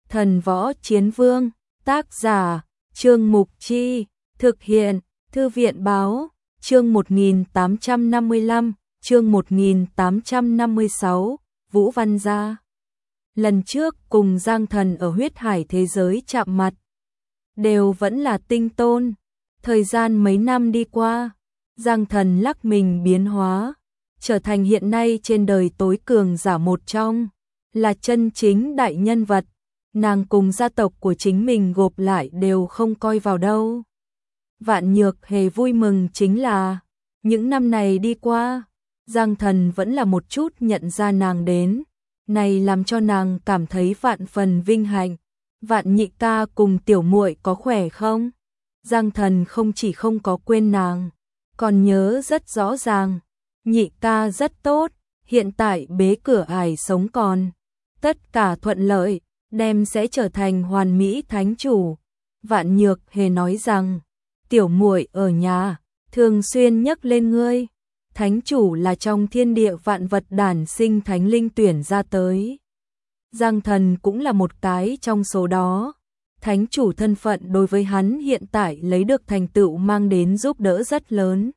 Thần Võ Chiến Vương, tác giả, Trương Mục Chi, thực hiện, Thư viện Báo, chương 1855, chương 1856, Vũ Văn Gia. Lần trước cùng Giang Thần ở huyết hải thế giới chạm mặt, đều vẫn là tinh tôn. Thời gian mấy năm đi qua, Giang Thần lắc mình biến hóa, trở thành hiện nay trên đời tối cường giả một trong, là chân chính đại nhân vật. Nàng cùng gia tộc của chính mình gộp lại đều không coi vào đâu. Vạn Nhược Hề vui mừng chính là, những năm này đi qua, Giang Thần vẫn là một chút nhận ra nàng đến, này làm cho nàng cảm thấy vạn phần vinh hạnh. Vạn nhị ca cùng tiểu muội có khỏe không? Giang Thần không chỉ không có quên nàng, còn nhớ rất rõ ràng. Nhị ca rất tốt, hiện tại bế cửa ải sống còn, tất cả thuận lợi, đem sẽ trở thành hoàn mỹ thánh chủ. Vạn Nhược Hề nói rằng, tiểu muội ở nhà, thường xuyên nhắc lên ngươi. Thánh chủ là trong thiên địa vạn vật đản sinh thánh linh tuyển ra tới. Giang Thần cũng là một cái trong số đó. Thánh chủ thân phận đối với hắn hiện tại lấy được thành tựu mang đến giúp đỡ rất lớn.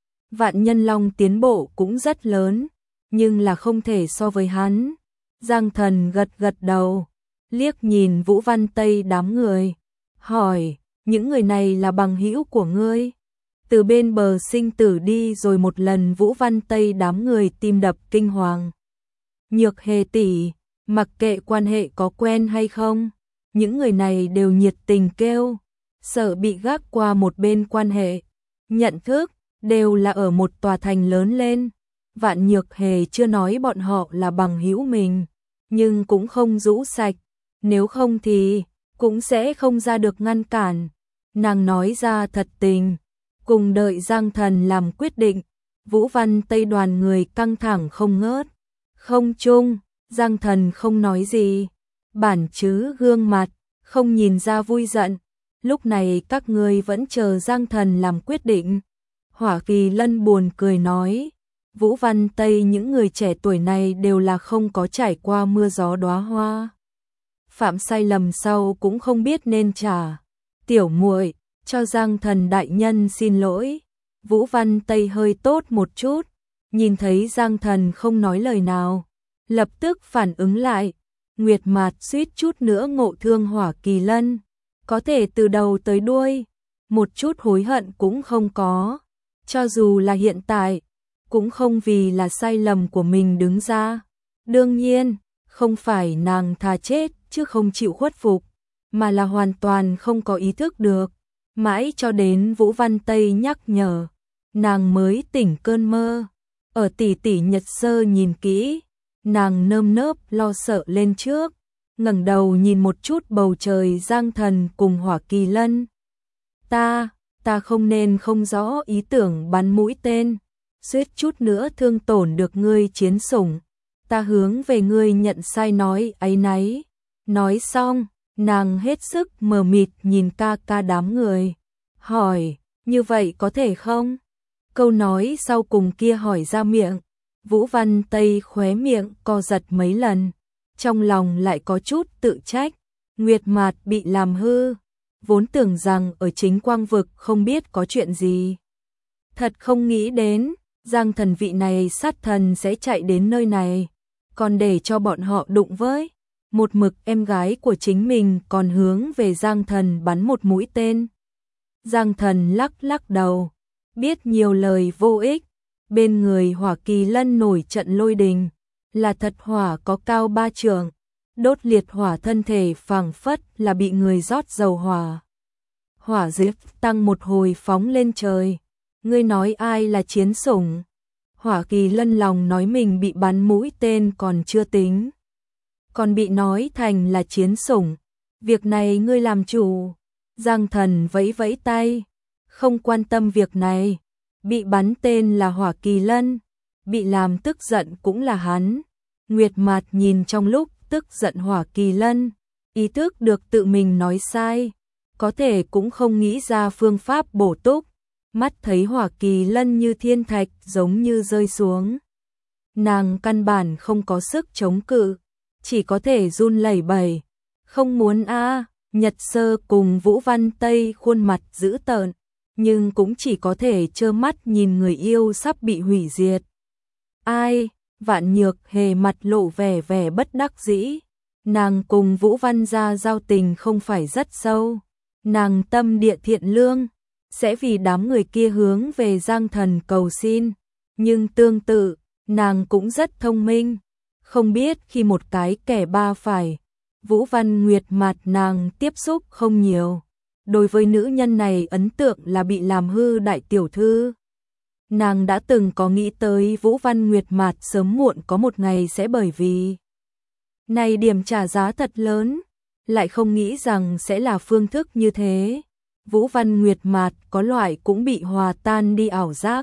Vạn Nhân Long tiến bộ cũng rất lớn, nhưng là không thể so với hắn. Giang Thần gật gật đầu, liếc nhìn Vũ Văn Tây đám người, hỏi, những người này là bằng hữu của ngươi? Từ bên bờ sinh tử đi rồi một lần. Vũ Văn Tây đám người tim đập kinh hoàng. Nhược Hề tỷ, mặc kệ quan hệ có quen hay không, những người này đều nhiệt tình kêu, sợ bị gác qua một bên quan hệ. Nhận thức, đều là ở một tòa thành lớn lên. Vạn Nhược Hề chưa nói bọn họ là bằng hữu mình, nhưng cũng không rũ sạch, nếu không thì cũng sẽ không ra được ngăn cản. Nàng nói ra thật tình, cùng đợi Giang Thần làm quyết định. Vũ Văn Tây đoàn người căng thẳng không ngớt. Không chung, Giang Thần không nói gì, bản chứ gương mặt, không nhìn ra vui giận. Lúc này các ngươi vẫn chờ Giang Thần làm quyết định. Hỏa Kỳ Lân buồn cười nói, Vũ Văn Tây những người trẻ tuổi này đều là không có trải qua mưa gió đóa hoa. Phạm sai lầm sau cũng không biết nên trả. Tiểu muội, cho Giang Thần đại nhân xin lỗi. Vũ Văn Tây hơi tốt một chút, nhìn thấy Giang Thần không nói lời nào, lập tức phản ứng lại. Nguyệt Mạt suýt chút nữa ngộ thương Hỏa Kỳ Lân, có thể từ đầu tới đuôi, một chút hối hận cũng không có. Cho dù là hiện tại, cũng không vì là sai lầm của mình đứng ra. Đương nhiên, không phải nàng thà chết chứ không chịu khuất phục, mà là hoàn toàn không có ý thức được. Mãi cho đến Vũ Văn Tây nhắc nhở, nàng mới tỉnh cơn mơ. Ở tỷ tỷ Nhật Sơ nhìn kỹ, nàng nơm nớp lo sợ lên trước, ngẩng đầu nhìn một chút bầu trời. Giang Thần cùng Hỏa Kỳ Lân. Ta không nên không rõ ý tưởng bắn mũi tên, suýt chút nữa thương tổn được ngươi chiến sủng. Ta hướng về ngươi nhận sai nói áy náy. Nói xong, nàng hết sức mờ mịt nhìn ca ca đám người, hỏi, như vậy có thể không? Câu nói sau cùng kia hỏi ra miệng, Vũ Văn Tây khóe miệng co giật mấy lần, trong lòng lại có chút tự trách. Nguyệt Mạt bị làm hư, vốn tưởng rằng ở chính quang vực không biết có chuyện gì. Thật không nghĩ đến, Giang Thần vị này sát thần sẽ chạy đến nơi này, còn để cho bọn họ đụng với. Một mực em gái của chính mình còn hướng về Giang Thần bắn một mũi tên. Giang Thần lắc lắc đầu, biết nhiều lời vô ích. Bên người Hỏa Kỳ Lân nổi trận lôi đình, là thật hỏa có cao 3 trượng, đốt liệt hỏa thân thể phảng phất là bị người rót dầu hỏa. Hỏa diễm tăng một hồi phóng lên trời. Ngươi nói ai là chiến sủng? Hỏa Kỳ Lân lòng nói mình bị bắn mũi tên còn chưa tính, còn bị nói thành là chiến sủng. Việc này ngươi làm chủ. Giang Thần vẫy vẫy tay, không quan tâm việc này. Bị bắn tên là Hỏa Kỳ Lân, bị làm tức giận cũng là hắn. Nguyệt Mạt nhìn trong lúc tức giận Hỏa Kỳ Lân, ý thức được tự mình nói sai, có thể cũng không nghĩ ra phương pháp bổ túc. Mắt thấy Hỏa Kỳ Lân như thiên thạch giống như rơi xuống, nàng căn bản không có sức chống cự, chỉ có thể run lẩy bẩy, Không muốn a. Nhật Sơ cùng Vũ Văn Tây khuôn mặt dữ tợn, nhưng cũng chỉ có thể trơ mắt nhìn người yêu sắp bị hủy diệt. Ai? Vạn Nhược Hề mặt lộ vẻ vẻ bất đắc dĩ. Nàng cùng Vũ Văn gia giao tình không phải rất sâu. Nàng tâm địa thiện lương, sẽ vì đám người kia hướng về Giang Thần cầu xin. Nhưng tương tự, nàng cũng rất thông minh. Không biết khi một cái kẻ ba phải, Vũ Văn Nguyệt mặt nàng tiếp xúc không nhiều. Đối với nữ nhân này ấn tượng là bị làm hư đại tiểu thư. Nàng đã từng có nghĩ tới Vũ Văn Nguyệt Mạt sớm muộn có một ngày sẽ bởi vì này điểm trả giá thật lớn, lại không nghĩ rằng sẽ là phương thức như thế. Vũ Văn Nguyệt Mạt có loại cũng bị hòa tan đi ảo giác.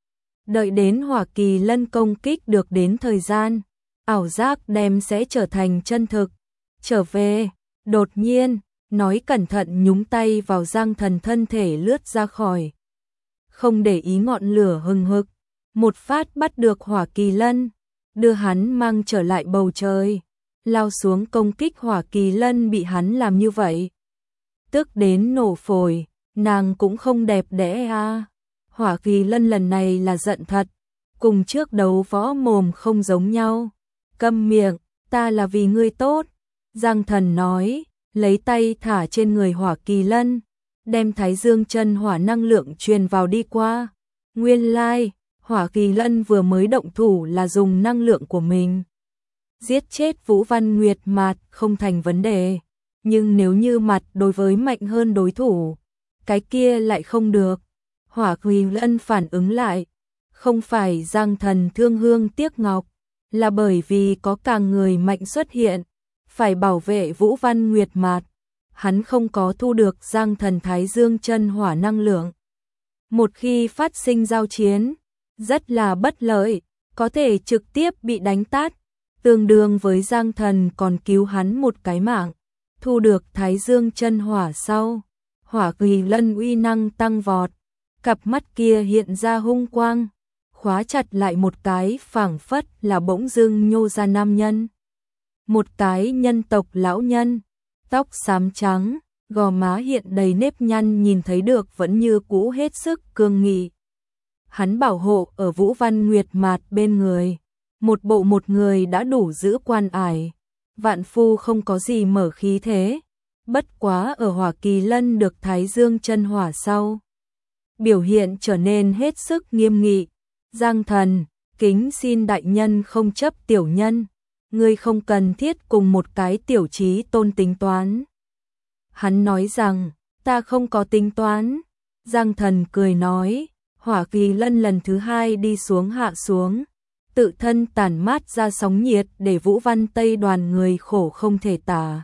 Đợi đến Hỏa Kỳ Lân công kích được đến thời gian, ảo giác đem sẽ trở thành chân thực. Trở về, đột nhiên, nói cẩn thận nhúng tay vào Giang Thần thân thể lướt ra khỏi. Không để ý ngọn lửa hừng hực, một phát bắt được Hỏa Kỳ Lân, đưa hắn mang trở lại bầu trời, lao xuống công kích Hỏa Kỳ Lân bị hắn làm như vậy. Tức đến nổ phổi, nàng cũng không đẹp đẽ a. Hỏa Kỳ Lân lần này là giận thật, cùng trước đấu võ mồm không giống nhau. Câm miệng, ta là vì ngươi tốt. Giang Thần nói, lấy tay thả trên người Hỏa Kỳ Lân, đem Thái Dương chân hỏa năng lượng truyền vào đi qua. Nguyên lai, Hỏa Kỳ Lân vừa mới động thủ là dùng năng lượng của mình. Giết chết Vũ Văn Nguyệt Mạt không thành vấn đề, nhưng nếu như mặt đối với mạnh hơn đối thủ, cái kia lại không được. Hỏa Kỳ Lân phản ứng lại, không phải Giang Thần thương hương tiếc ngọc, là bởi vì có càng người mạnh xuất hiện, phải bảo vệ Vũ Văn Nguyệt Mạt. Hắn không có thu được Giang Thần Thái Dương chân hỏa năng lượng. Một khi phát sinh giao chiến, rất là bất lợi, có thể trực tiếp bị đánh tát, tương đương với Giang Thần còn cứu hắn một cái mạng. Thu được Thái Dương chân hỏa sau, Hỏa Kỳ Lân uy năng tăng vọt, cặp mắt kia hiện ra hung quang, khóa chặt lại một cái phảng phất là bỗng dưng nhô ra nam nhân. Một cái nhân tộc lão nhân, tóc xám trắng, gò má hiện đầy nếp nhăn nhìn thấy được vẫn như cũ hết sức cương nghị. Hắn bảo hộ ở Vũ Văn Nguyệt Mạt bên người, một bộ một người đã đủ giữ quan ải. Vạn phu không có gì mở khí thế, bất quá ở Hỏa Kỳ Lân được Thái Dương chân hỏa sau, biểu hiện trở nên hết sức nghiêm nghị. Giang Thần, kính xin đại nhân không chấp tiểu nhân, ngươi không cần thiết cùng một cái tiểu trí tôn tính toán. Hắn nói rằng, ta không có tính toán. Giang Thần cười nói, Hỏa Kỳ Lân lần thứ hai đi xuống hạ xuống, tự thân tản mát ra sóng nhiệt để Vũ Văn Tây đoàn người khổ không thể tả.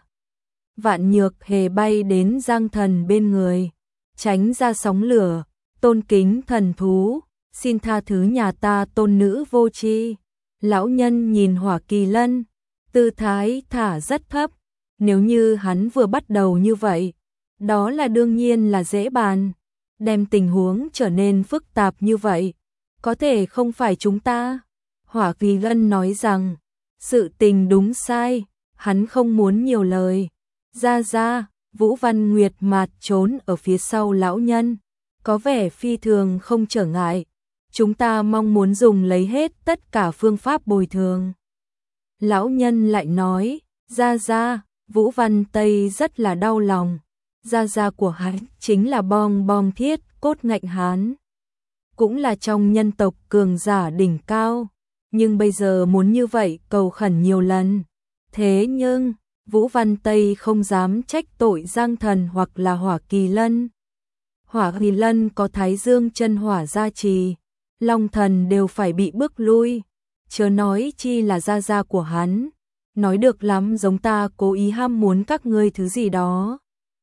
Vạn Nhược Hề bay đến Giang Thần bên người, tránh ra sóng lửa, tôn kính thần thú, xin tha thứ nhà ta tôn nữ vô tri. Lão nhân nhìn Hỏa Kỳ Lân, tư thái thả rất thấp, nếu như hắn vừa bắt đầu như vậy, đó là đương nhiên là dễ bàn, đem tình huống trở nên phức tạp như vậy, có thể không phải chúng ta. Hỏa Kỳ Lân nói rằng, sự tình đúng sai, hắn không muốn nhiều lời. Ra, Vũ Văn Nguyệt Mạt trốn ở phía sau lão nhân, có vẻ phi thường không trở ngại. Chúng ta mong muốn dùng lấy hết tất cả phương pháp bồi thường. Lão nhân lại nói, ra, Vũ Văn Tây rất là đau lòng. Ra của hắn chính là bom thiết cốt ngạnh hán, cũng là trong nhân tộc cường giả đỉnh cao, nhưng bây giờ muốn như vậy cầu khẩn nhiều lần. Thế nhưng, Vũ Văn Tây không dám trách tội Giang Thần hoặc là Hỏa Kỳ Lân. Hỏa Kỳ Lân có Thái Dương chân hỏa gia trì, Long Thần đều phải bị bước lui, chớ nói chi là gia của hắn. Nói được lắm giống ta cố ý ham muốn các ngươi thứ gì đó.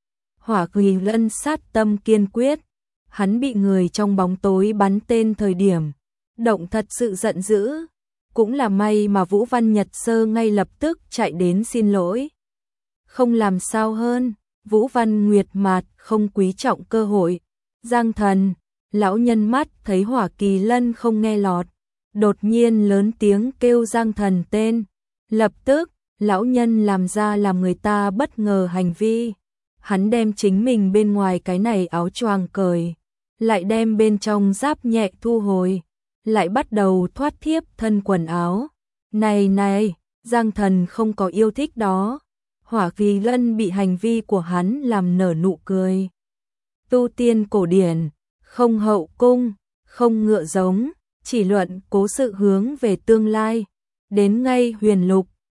Hỏa Kỳ Lân sát tâm kiên quyết, hắn bị người trong bóng tối bắn tên thời điểm, động thật sự giận dữ. Cũng là may mà Vũ Văn Nhật Sơ ngay lập tức chạy đến xin lỗi. Không làm sao hơn, Vũ Văn Nguyệt Mạt không quý trọng cơ hội. Giang Thần, lão nhân mắt thấy Hỏa Kỳ Lân không nghe lọt, đột nhiên lớn tiếng kêu Giang Thần tên. Lập tức, Lão nhân làm ra làm người ta bất ngờ hành vi. Hắn đem chính mình bên ngoài cái này áo choàng cởi, lại đem bên trong giáp nhẹ thu hồi, lại bắt đầu thoát thiếp thân quần áo. Này này, Giang Thần không có yêu thích đó. Hỏa Kỳ Lân bị hành vi của hắn làm nở nụ cười. Tu tiên cổ điển, không hậu cung, không ngựa giống, chỉ luận cố sự hướng về tương lai. Đến ngay huyền lục,